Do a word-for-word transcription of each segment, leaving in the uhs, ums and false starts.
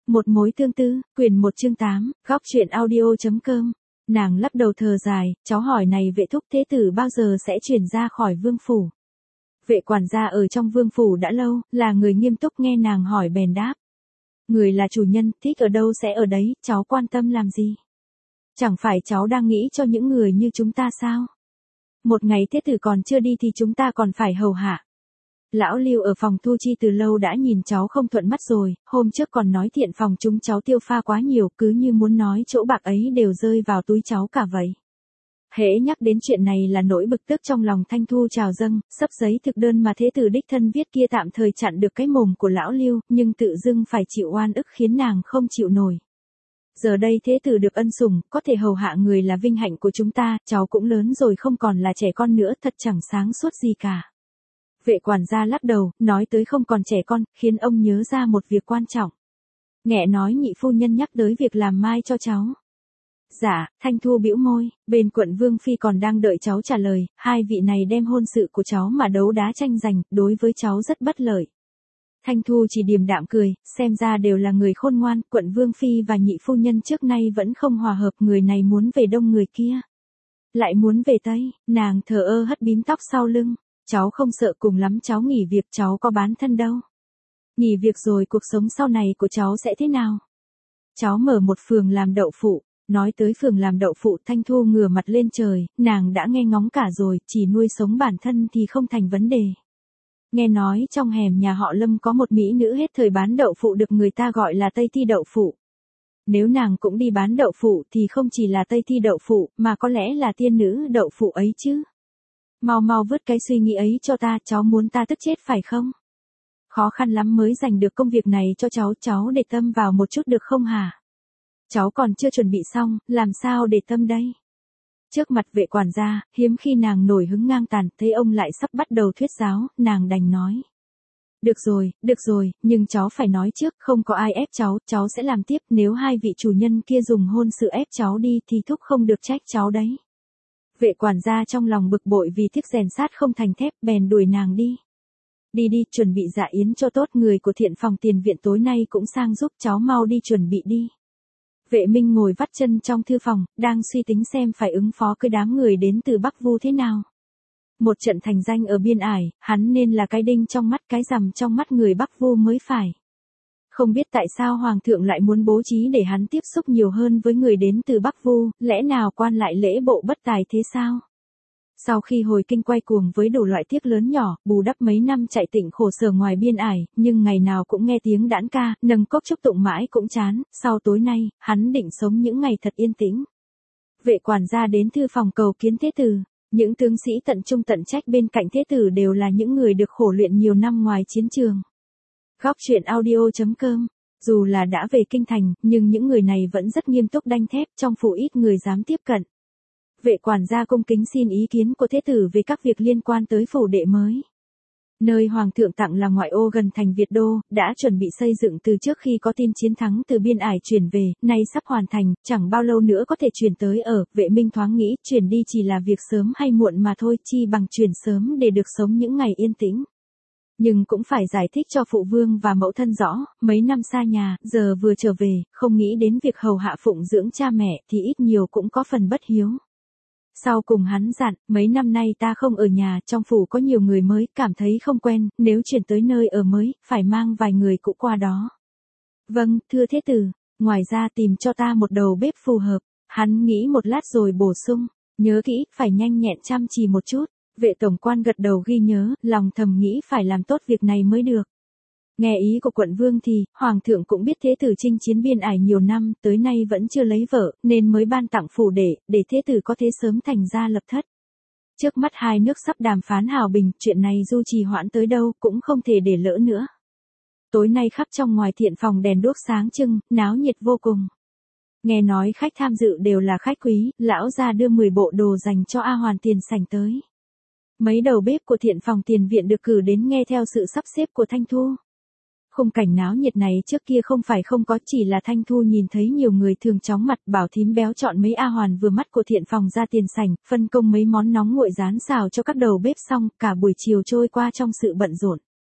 Một mối tương tư, quyển một chương tám, góc truyện audio.com. Nàng lắc đầu thờ dài, cháu hỏi này vệ thúc thế tử bao giờ sẽ chuyển ra khỏi vương phủ. Vệ quản gia ở trong vương phủ đã lâu, là người nghiêm túc nghe nàng hỏi bèn đáp. Người là chủ nhân, thích ở đâu sẽ ở đấy, cháu quan tâm làm gì? Chẳng phải cháu đang nghĩ cho những người như chúng ta sao? Một ngày thế tử còn chưa đi thì chúng ta còn phải hầu hạ. Lão Lưu ở phòng thu chi từ lâu đã nhìn cháu không thuận mắt rồi, hôm trước còn nói thiện phòng chúng cháu tiêu pha quá nhiều, cứ như muốn nói chỗ bạc ấy đều rơi vào túi cháu cả vậy. Hễ nhắc đến chuyện này là nỗi bực tức trong lòng Thanh Thu trào dâng, sấp giấy thực đơn mà thế tử đích thân viết kia tạm thời chặn được cái mồm của lão Lưu, nhưng tự dưng phải chịu oan ức khiến nàng không chịu nổi. Giờ đây thế tử được ân sủng, có thể hầu hạ người là vinh hạnh của chúng ta, cháu cũng lớn rồi không còn là trẻ con nữa, thật chẳng sáng suốt gì cả. Vệ quản gia lắc đầu, nói tới không còn trẻ con, khiến ông nhớ ra một việc quan trọng. Nghe nói nhị phu nhân nhắc tới việc làm mai cho cháu. Dạ, Thanh Thu bĩu môi, bên quận Vương Phi còn đang đợi cháu trả lời, hai vị này đem hôn sự của cháu mà đấu đá tranh giành, đối với cháu rất bất lợi. Thanh Thu chỉ điềm đạm cười, xem ra đều là người khôn ngoan, quận Vương Phi và nhị phu nhân trước nay vẫn không hòa hợp, người này muốn về đông người kia. Lại muốn về tây, nàng thờ ơ hất bím tóc sau lưng. Cháu không sợ, cùng lắm cháu nghỉ việc, cháu có bán thân đâu. Nghỉ việc rồi cuộc sống sau này của cháu sẽ thế nào? Cháu mở một phường làm đậu phụ. Nói tới phường làm đậu phụ, Thanh Thu ngửa mặt lên trời, nàng đã nghe ngóng cả rồi, chỉ nuôi sống bản thân thì không thành vấn đề. Nghe nói trong hẻm nhà họ Lâm có một mỹ nữ hết thời bán đậu phụ được người ta gọi là Tây Thi đậu phụ. Nếu nàng cũng đi bán đậu phụ thì không chỉ là Tây Thi đậu phụ, mà có lẽ là tiên nữ đậu phụ ấy chứ. Mau mau vứt cái suy nghĩ ấy cho ta, cháu muốn ta tức chết phải không? Khó khăn lắm mới giành được công việc này cho cháu, cháu để tâm vào một chút được không hả? Cháu còn chưa chuẩn bị xong, làm sao để tâm đây? Trước mặt vệ quản gia, hiếm khi nàng nổi hứng ngang tàn, thấy ông lại sắp bắt đầu thuyết giáo, nàng đành nói. Được rồi, được rồi, nhưng cháu phải nói trước, không có ai ép cháu, cháu sẽ làm tiếp, nếu hai vị chủ nhân kia dùng hôn sự ép cháu đi thì thúc không được trách cháu đấy. Vệ quản gia trong lòng bực bội vì thích rèn sát không thành thép, bèn đuổi nàng đi. Đi đi, chuẩn bị dạ yến cho tốt, người của thiện phòng tiền viện tối nay cũng sang giúp, cháu mau đi chuẩn bị đi. Vệ Minh ngồi vắt chân trong thư phòng, đang suy tính xem phải ứng phó cái đám người đến từ Bắc Vu thế nào. Một trận thành danh ở biên ải, hắn nên là cái đinh trong mắt, cái rằm trong mắt người Bắc Vu mới phải. Không biết tại sao Hoàng thượng lại muốn bố trí để hắn tiếp xúc nhiều hơn với người đến từ Bắc Vu, lẽ nào quan lại lễ bộ bất tài thế sao? Sau khi hồi kinh quay cuồng với đủ loại tiếc lớn nhỏ, bù đắp mấy năm chạy tỉnh khổ sở ngoài biên ải, nhưng ngày nào cũng nghe tiếng đãn ca, nâng cốc chúc tụng mãi cũng chán, sau tối nay, hắn định sống những ngày thật yên tĩnh. Vệ quản gia đến thư phòng cầu kiến thế tử, những tướng sĩ tận trung tận trách bên cạnh thế tử đều là những người được khổ luyện nhiều năm ngoài chiến trường. Góc truyện audio.com. Dù là đã về kinh thành, nhưng những người này vẫn rất nghiêm túc đanh thép, trong phủ ít người dám tiếp cận. Vệ quản gia cung kính xin ý kiến của thế tử về các việc liên quan tới phủ đệ mới. Nơi hoàng thượng tặng là ngoại ô gần thành Việt Đô, đã chuẩn bị xây dựng từ trước khi có tin chiến thắng từ biên ải chuyển về, nay sắp hoàn thành, chẳng bao lâu nữa có thể chuyển tới ở. Vệ Minh thoáng nghĩ, chuyển đi chỉ là việc sớm hay muộn mà thôi, chi bằng chuyển sớm để được sống những ngày yên tĩnh. Nhưng cũng phải giải thích cho phụ vương và mẫu thân rõ, mấy năm xa nhà, giờ vừa trở về, không nghĩ đến việc hầu hạ phụng dưỡng cha mẹ thì ít nhiều cũng có phần bất hiếu. Sau cùng hắn dặn, mấy năm nay ta không ở nhà, trong phủ có nhiều người mới, cảm thấy không quen, nếu chuyển tới nơi ở mới, phải mang vài người cũ qua đó. Vâng, thưa thế tử, ngoài ra tìm cho ta một đầu bếp phù hợp. Hắn nghĩ một lát rồi bổ sung, nhớ kỹ, phải nhanh nhẹn chăm chỉ một chút. Vệ tổng quan gật đầu ghi nhớ, lòng thầm nghĩ phải làm tốt việc này mới được. Nghe ý của quận Vương thì, Hoàng thượng cũng biết thế tử chinh chiến biên ải nhiều năm, tới nay vẫn chưa lấy vợ, nên mới ban tặng phủ để, để thế tử có thể sớm thành gia lập thất. Trước mắt hai nước sắp đàm phán hào bình, chuyện này dù trì hoãn tới đâu cũng không thể để lỡ nữa. Tối nay khắp trong ngoài thiện phòng đèn đuốc sáng trưng, náo nhiệt vô cùng. Nghe nói khách tham dự đều là khách quý, lão gia đưa mười bộ đồ dành cho A Hoàn tiền sảnh tới. Mấy đầu bếp của thiện phòng tiền viện được cử đến nghe theo sự sắp xếp của Thanh Thu. Khung cảnh náo nhiệt này trước kia không phải không có, chỉ là Thanh Thu nhìn thấy nhiều người thường chóng mặt, bảo thím béo chọn mấy A Hoàn vừa mắt của thiện phòng ra tiền sảnh, phân công mấy món nóng nguội rán xào cho các đầu bếp xong, cả buổi chiều trôi qua trong sự bận rộn.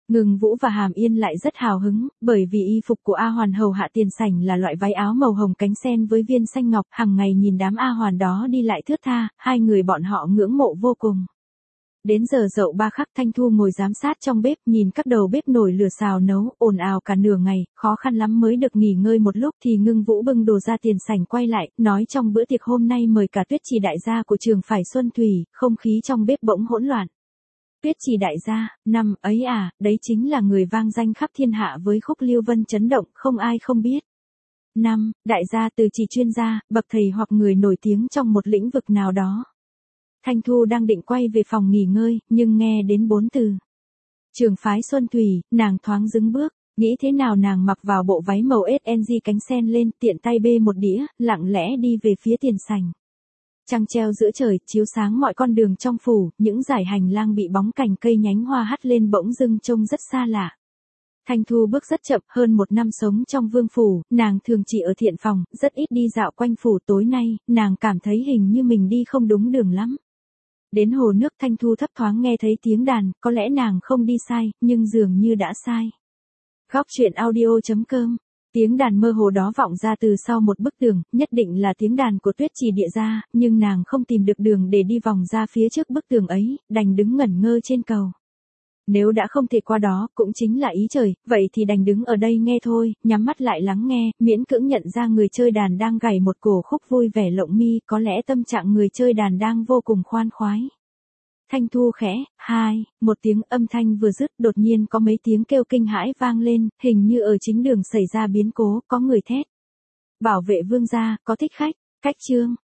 Ngưng Vũ và Hàm Yên lại rất hào hứng, bởi vì y phục của A Hoàn hầu hạ tiền sảnh là loại váy áo màu hồng cánh sen với viên xanh ngọc, hàng ngày nhìn đám A Hoàn đó đi lại thướt tha, hai người bọn họ ngưỡng mộ vô cùng. Đến giờ dậu ba khắc, Thanh Thu ngồi giám sát trong bếp, nhìn các đầu bếp nổi lửa xào nấu, ồn ào cả nửa ngày, khó khăn lắm mới được nghỉ ngơi một lúc thì Ngưng Vũ bưng đồ ra tiền sảnh quay lại, nói trong bữa tiệc hôm nay mời cả Tuyết Trì đại gia của trường phải Xuân Thủy, không khí trong bếp bỗng hỗn loạn. Tuyết Trì đại gia, năm ấy à, đấy chính là người vang danh khắp thiên hạ với khúc Lưu Vân chấn động, không ai không biết. Năm, đại gia từ chỉ chuyên gia, bậc thầy hoặc người nổi tiếng trong một lĩnh vực nào đó. Thanh Thu đang định quay về phòng nghỉ ngơi, nhưng nghe đến bốn từ trường phái Xuân Thủy, nàng thoáng dững bước, nghĩ thế nào nàng mặc vào bộ váy màu ét en giê cánh sen lên, tiện tay bê một đĩa, lặng lẽ đi về phía tiền sảnh. Trăng treo giữa trời, chiếu sáng mọi con đường trong phủ, những dải hành lang bị bóng cành cây nhánh hoa hắt lên bỗng dưng trông rất xa lạ. Thanh Thu bước rất chậm, hơn một năm sống trong vương phủ, nàng thường chỉ ở thiện phòng, rất ít đi dạo quanh phủ. Tối nay, nàng cảm thấy hình như mình đi không đúng đường lắm. Đến hồ nước, Thanh Thu thấp thoáng nghe thấy tiếng đàn, có lẽ nàng không đi sai, nhưng dường như đã sai. Góc truyện audio chấm com. Tiếng đàn mơ hồ đó vọng ra từ sau một bức tường, nhất định là tiếng đàn của Tuyết Trì địa gia, nhưng nàng không tìm được đường để đi vòng ra phía trước bức tường ấy, đành đứng ngẩn ngơ trên cầu. Nếu đã không thể qua đó, cũng chính là ý trời, vậy thì đành đứng ở đây nghe thôi, nhắm mắt lại lắng nghe, miễn cưỡng nhận ra người chơi đàn đang gảy một cổ khúc vui vẻ lộng mi, có lẽ tâm trạng người chơi đàn đang vô cùng khoan khoái. Thanh Thu khẽ, hai, một tiếng âm thanh vừa dứt, đột nhiên có mấy tiếng kêu kinh hãi vang lên, hình như ở chính đường xảy ra biến cố, có người thét. Bảo vệ vương gia, có thích khách, khách trương.